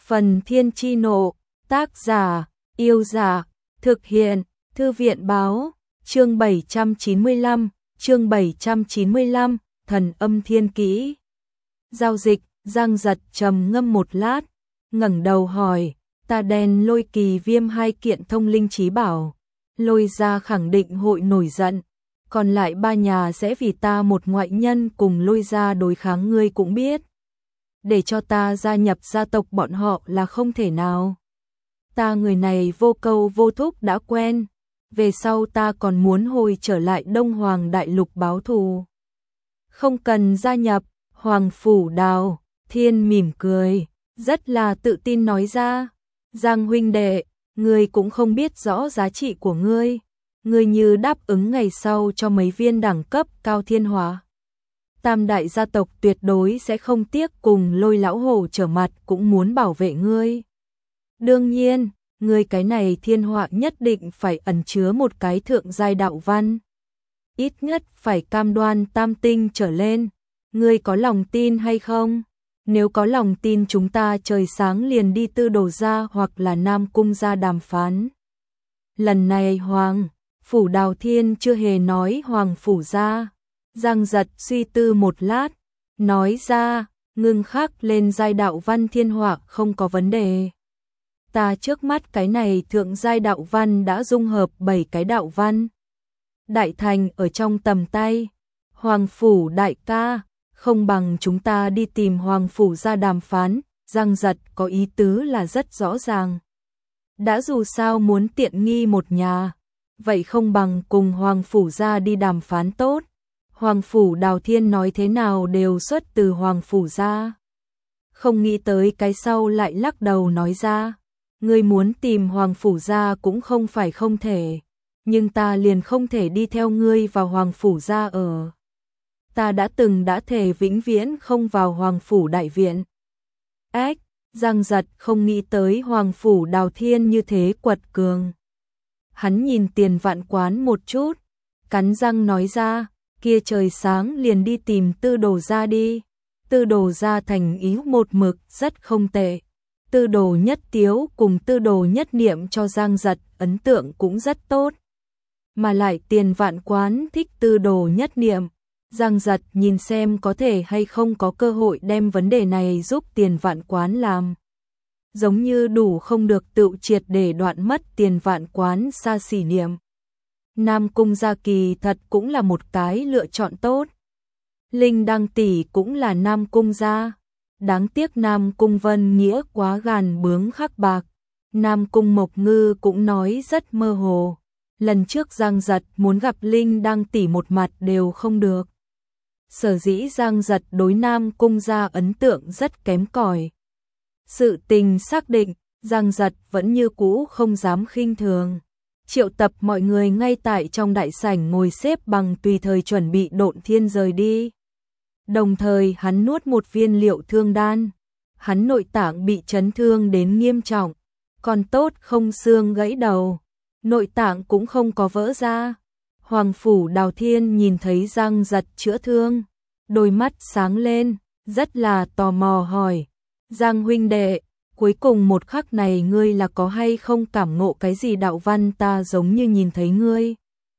Phần Thiên Chi Nộ, tác giả, Yêu Giả, thực hiện, Thư viện Báo, chương 795, Thần Âm Thiên Kỹ. Giao dịch, Giang Giật trầm ngâm một lát, ngẩng đầu hỏi, ta đen Lôi Kỳ Viêm hai kiện thông linh chí bảo, Lôi gia khẳng định hội nổi giận, còn lại ba nhà sẽ vì ta một ngoại nhân cùng Lôi gia đối kháng, ngươi cũng biết. Để cho ta gia nhập gia tộc bọn họ là không thể nào. Ta người này vô câu vô thúc đã quen, về sau ta còn muốn hồi trở lại Đông Hoàng Đại Lục báo thù. Không cần gia nhập, Hoàng Phủ Đào Thiên mỉm cười, rất là tự tin nói ra, Giang huynh đệ, ngươi cũng không biết rõ giá trị của ngươi, ngươi như đáp ứng ngày sau cho mấy viên đẳng cấp cao thiên hóa. Tam đại gia tộc tuyệt đối sẽ không tiếc cùng Lôi lão hổ trở mặt, cũng muốn bảo vệ ngươi. Đương nhiên, ngươi cái này thiên họa nhất định phải ẩn chứa một cái thượng giai đạo văn. Ít nhất phải cam đoan tam tinh trở lên. Ngươi có lòng tin hay không? Nếu có lòng tin chúng ta trời sáng liền đi Tư Đồ gia hoặc là Nam Cung gia đàm phán. Lần này Hoàng Phủ Đào Thiên chưa hề nói Hoàng Phủ gia. Giang Giật suy tư một lát, nói ra, ngưng khắc lên giai đạo văn thiên họa không có vấn đề. Ta trước mắt cái này thượng giai đạo văn đã dung hợp 7 cái đạo văn. Đại thành ở trong tầm tay. Hoàng Phủ đại ca, không bằng chúng ta đi tìm Hoàng Phủ ra đàm phán. Giang Giật có ý tứ là rất rõ ràng. Đã dù sao muốn tiện nghi một nhà, vậy không bằng cùng Hoàng Phủ ra đi đàm phán tốt. Hoàng Phủ Đào Thiên nói thế nào đều xuất từ Hoàng Phủ ra. Không nghĩ tới cái sau lại lắc đầu nói ra, ngươi muốn tìm Hoàng Phủ ra cũng không phải không thể, nhưng ta liền không thể đi theo ngươi vào Hoàng Phủ ra ở. Ta đã thề vĩnh viễn không vào Hoàng Phủ đại viện. Ách, Giang Giật không nghĩ tới Hoàng Phủ Đào Thiên như thế quật cường. Hắn nhìn Tiền Vạn Quán một chút, cắn răng nói ra, kia trời sáng liền đi tìm Tư Đồ gia đi. Tư Đồ gia thành ý một mực rất không tệ. Tư Đồ Nhất Tiếu cùng Tư Đồ Nhất Niệm cho Giang Giật ấn tượng cũng rất tốt. Mà lại Tiền Vạn Quán thích Tư Đồ Nhất Niệm. Giang Giật nhìn xem có thể hay không có cơ hội đem vấn đề này giúp Tiền Vạn Quán làm. Giống như đủ không được tự triệt để đoạn mất Tiền Vạn Quán xa xỉ niệm. Nam Cung gia kỳ thật cũng là một cái lựa chọn tốt. Linh Đăng tỷ cũng là Nam Cung gia. Đáng tiếc Nam Cung Vân Nghĩa quá gàn bướng khắc bạc. Nam Cung Mộc Ngư cũng nói rất mơ hồ. Lần trước Giang Giật muốn gặp Linh Đăng tỷ một mặt đều không được. Sở dĩ Giang Giật đối Nam Cung gia ấn tượng rất kém cỏi. Sự tình xác định, Giang Giật vẫn như cũ không dám khinh thường. Triệu tập mọi người ngay tại trong đại sảnh ngồi xếp bằng tùy thời chuẩn bị Độn Thiên rời đi. Đồng thời hắn nuốt một viên liệu thương đan. Hắn nội tạng bị chấn thương đến nghiêm trọng, còn tốt không xương gãy đầu, nội tạng cũng không có vỡ ra. Hoàng Phủ Đào Thiên nhìn thấy Giang Giật chữa thương, đôi mắt sáng lên, rất là tò mò hỏi, Giang huynh đệ, cuối cùng một khắc này ngươi là có hay không cảm ngộ cái gì đạo văn, ta giống như nhìn thấy ngươi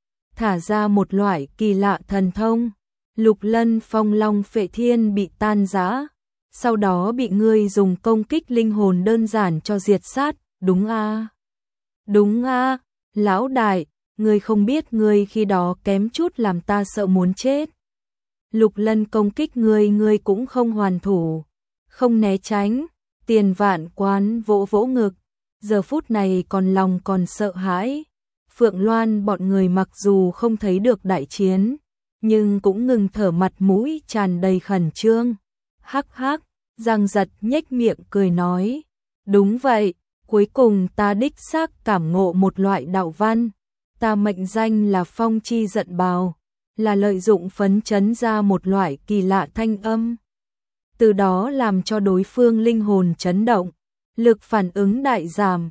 thả ra một loại kỳ lạ thần thông. Lục Lân Phong Long Phệ Thiên bị tan rã, sau đó bị ngươi dùng công kích linh hồn đơn giản cho diệt sát, đúng a? Đúng a, lão đại, ngươi không biết ngươi khi đó kém chút làm ta sợ muốn chết. Lục Lân công kích ngươi cũng không hoàn thủ, không né tránh. Tiền Vạn Quán vỗ vỗ ngực, giờ phút này lòng còn sợ hãi. Phượng Loan bọn người mặc dù không thấy được đại chiến, nhưng cũng ngừng thở, mặt mũi tràn đầy khẩn trương. Hắc hắc, Giang Giật nhếch miệng cười nói, đúng vậy, cuối cùng ta đích xác cảm ngộ một loại đạo văn, ta mệnh danh là Phong Chi Giận Bào, là lợi dụng phấn chấn ra một loại kỳ lạ thanh âm. Từ đó làm cho đối phương linh hồn chấn động, lực phản ứng đại giảm.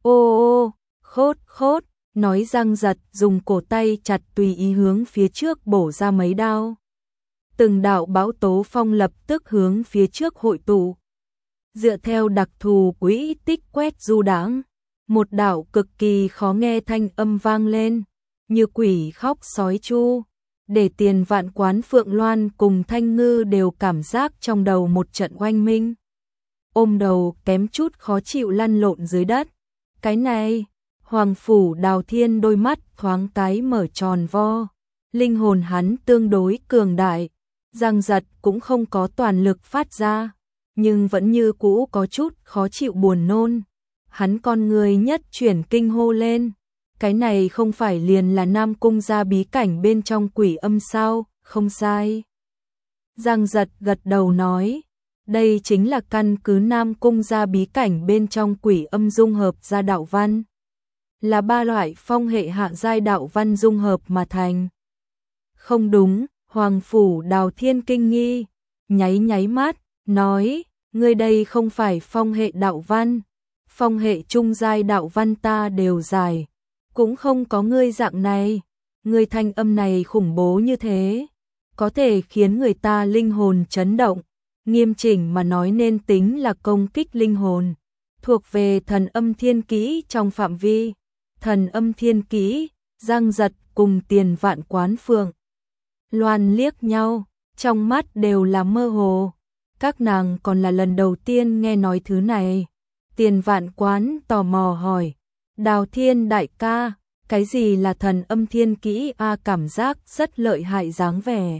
Ô, khốt, nói Giang Giật dùng cổ tay chặt tùy ý hướng phía trước bổ ra mấy đao. Từng đạo bão tố phong lập tức hướng phía trước hội tụ. dựa theo đặc thù quỹ tích quét du đãng. Một đạo cực kỳ khó nghe thanh âm vang lên, như quỷ khóc sói chu, để Tiền Vạn Quán, Phượng Loan cùng Thanh Ngư đều cảm giác trong đầu một trận oanh minh. Ôm đầu kém chút khó chịu lăn lộn dưới đất. Cái này, Hoàng Phủ Đào Thiên đôi mắt thoáng cái mở tròn vo. Linh hồn hắn tương đối cường đại, Giang Giật cũng không có toàn lực phát ra, nhưng vẫn như cũ có chút khó chịu buồn nôn. Hắn con người nhất chuyển kinh hô lên, cái này không phải liền là Nam Cung gia bí cảnh bên trong quỷ âm sao? Không sai. Giang Giật gật đầu nói, đây chính là căn cứ Nam Cung gia bí cảnh bên trong quỷ âm dung hợp ra đạo văn, là 3 loại phong hệ hạ giai đạo văn dung hợp mà thành. Không đúng, Hoàng Phủ Đào Thiên kinh nghi, nháy mắt, nói, ngươi đây không phải phong hệ đạo văn, phong hệ trung giai đạo văn ta đều giải, cũng không có ngươi dạng này, ngươi thanh âm này khủng bố như thế, có thể khiến người ta linh hồn chấn động, nghiêm chỉnh mà nói nên tính là công kích linh hồn, thuộc về thần âm thiên kỹ trong phạm vi. Thần âm thiên kỹ, Giang Giật cùng Tiền Vạn Quán, Phượng Loan liếc nhau, trong mắt đều là mơ hồ. Các nàng còn là lần đầu tiên nghe nói thứ này. Tiền Vạn Quán tò mò hỏi, Đào Thiên đại ca, cái gì là thần âm thiên kỹ a? Cảm giác rất lợi hại dáng vẻ.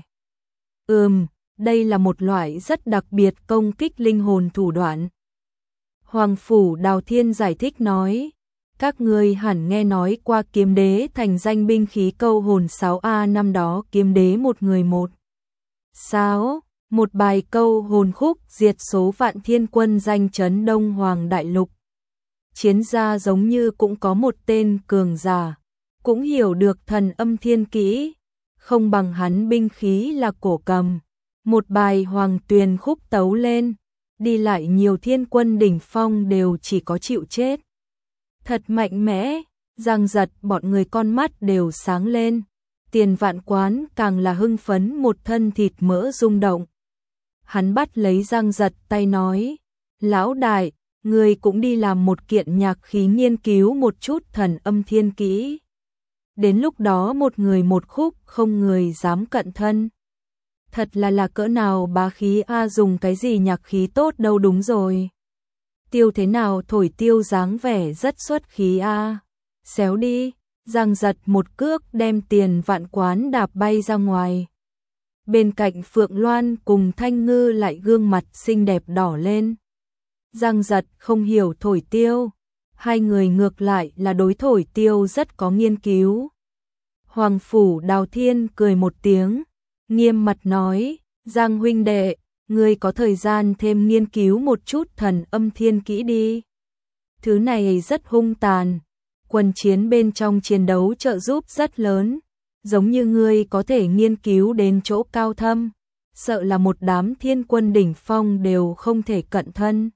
Đây là một loại rất đặc biệt công kích linh hồn thủ đoạn. Hoàng Phủ Đào Thiên giải thích nói, các ngươi hẳn nghe nói qua kiếm đế thành danh binh khí câu hồn 6A, năm đó kiếm đế một người một sáo, một bài câu hồn khúc diệt số vạn thiên quân danh chấn Đông Hoàng Đại Lục. Chiến gia giống như cũng có một tên cường giả, cũng hiểu được thần âm thiên kỹ, không bằng hắn binh khí là cổ cầm, một bài hoàng tuyền khúc tấu lên, đi lại nhiều thiên quân đỉnh phong đều chỉ có chịu chết. Thật mạnh mẽ, Giang Giật bọn người con mắt đều sáng lên, Tiền Vạn Quán càng là hưng phấn một thân thịt mỡ rung động. Hắn bắt lấy Giang Giật tay nói, lão đại, người cũng đi làm một kiện nhạc khí nghiên cứu một chút thần âm thiên kỹ. Đến lúc đó một người một khúc không người dám cận thân. Thật là cỡ nào bá khí a, dùng cái gì nhạc khí tốt đâu, đúng rồi. Tiêu thế nào thổi tiêu dáng vẻ rất xuất khí a. Xéo đi, Giang Giật một cước đem Tiền Vạn Quán đạp bay ra ngoài. Bên cạnh Phượng Loan cùng Thanh Ngư lại gương mặt xinh đẹp đỏ lên. Giang Giật không hiểu thổi tiêu, hai người ngược lại là đối thổi tiêu rất có nghiên cứu. Hoàng Phủ Đào Thiên cười một tiếng, nghiêm mặt nói, Giang huynh đệ, ngươi có thời gian thêm nghiên cứu một chút thần âm thiên kỹ đi. Thứ này rất hung tàn, quân chiến bên trong chiến đấu trợ giúp rất lớn, giống như ngươi có thể nghiên cứu đến chỗ cao thâm, sợ là một đám thiên quân đỉnh phong đều không thể cận thân.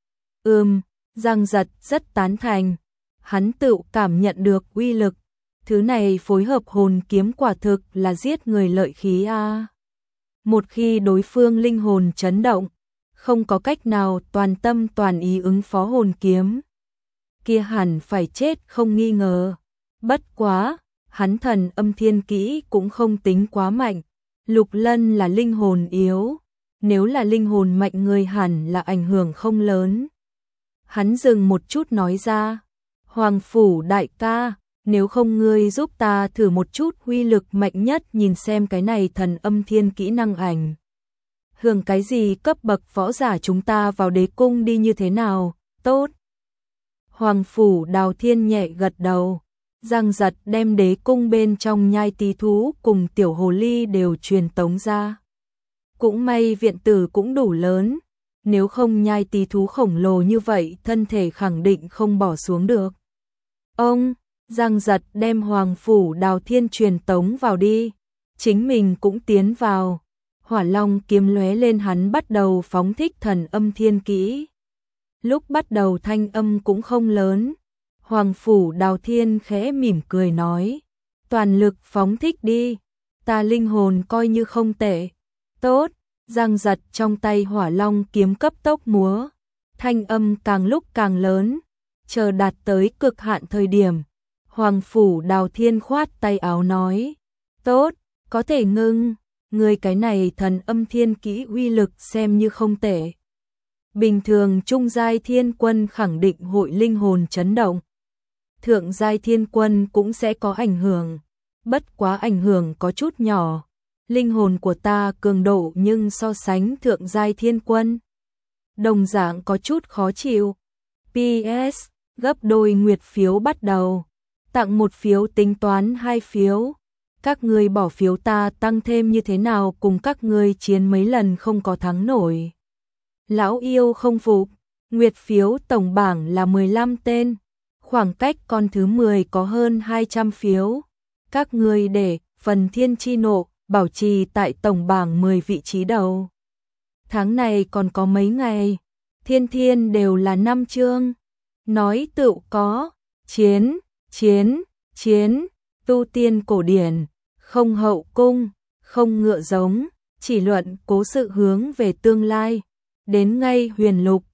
Giang Giật rất tán thành, hắn tự cảm nhận được uy lực, thứ này phối hợp hồn kiếm quả thực là giết người lợi khí a. Một khi đối phương linh hồn chấn động, không có cách nào toàn tâm toàn ý ứng phó hồn kiếm, kia hẳn phải chết không nghi ngờ. Bất quá, hắn thần âm thiên kỹ cũng không tính quá mạnh, Lục Lân là linh hồn yếu, nếu là linh hồn mạnh người hẳn là ảnh hưởng không lớn. Hắn dừng một chút nói ra, Hoàng Phủ đại ca, nếu không ngươi giúp ta thử một chút uy lực mạnh nhất, nhìn xem cái này thần âm thiên kỹ năng ảnh hưởng cái gì cấp bậc võ giả chúng ta vào đế cung đi như thế nào? Tốt. Hoàng Phủ Đào Thiên nhẹ gật đầu. Giang Giật đem đế cung bên trong nhai tí thú cùng tiểu hồ ly đều truyền tống ra. Cũng may viện tử cũng đủ lớn, nếu không nhai tí thú khổng lồ như vậy thân thể khẳng định không bỏ xuống được. Giang Giật đem Hoàng Phủ Đào Thiên truyền tống vào đi, chính mình cũng tiến vào. Hỏa Long kiếm lóe lên, hắn bắt đầu phóng thích thần âm thiên kỹ. Lúc bắt đầu thanh âm cũng không lớn, Hoàng Phủ Đào Thiên khẽ mỉm cười nói, toàn lực phóng thích đi, ta linh hồn coi như không tệ. Tốt, Giang Giật trong tay Hỏa Long kiếm cấp tốc múa, Thanh âm càng lúc càng lớn, chờ đạt tới cực hạn thời điểm. Hoàng Phủ Đào Thiên khoát tay áo nói, tốt, có thể ngưng, người cái này thần âm thiên kỹ uy lực xem như không tệ. Bình thường trung giai thiên quân khẳng định hội linh hồn chấn động. Thượng giai thiên quân cũng sẽ có ảnh hưởng, bất quá ảnh hưởng có chút nhỏ. Linh hồn của ta cường độ nhưng so sánh thượng giai thiên quân đồng dạng có chút khó chịu. PS, gấp đôi nguyệt phiếu bắt đầu. Tặng 1 phiếu tính toán 2 phiếu. Các ngươi bỏ phiếu ta tăng thêm như thế nào cùng các ngươi chiến mấy lần không có thắng nổi. Lão yêu không phục, nguyệt phiếu tổng bảng là 15 tên, khoảng cách con thứ 10 có hơn 200 phiếu. Các ngươi để phần thiên chi nộ bảo trì tại tổng bảng 10 vị trí đầu. Tháng này còn có mấy ngày, thiên thiên đều là 5 chương. Nói tựu có, chiến, chiến, chiến, tu tiên cổ điển, không hậu cung, không ngựa giống, chỉ luận cố sự hướng về tương lai. Đến ngay huyền lục,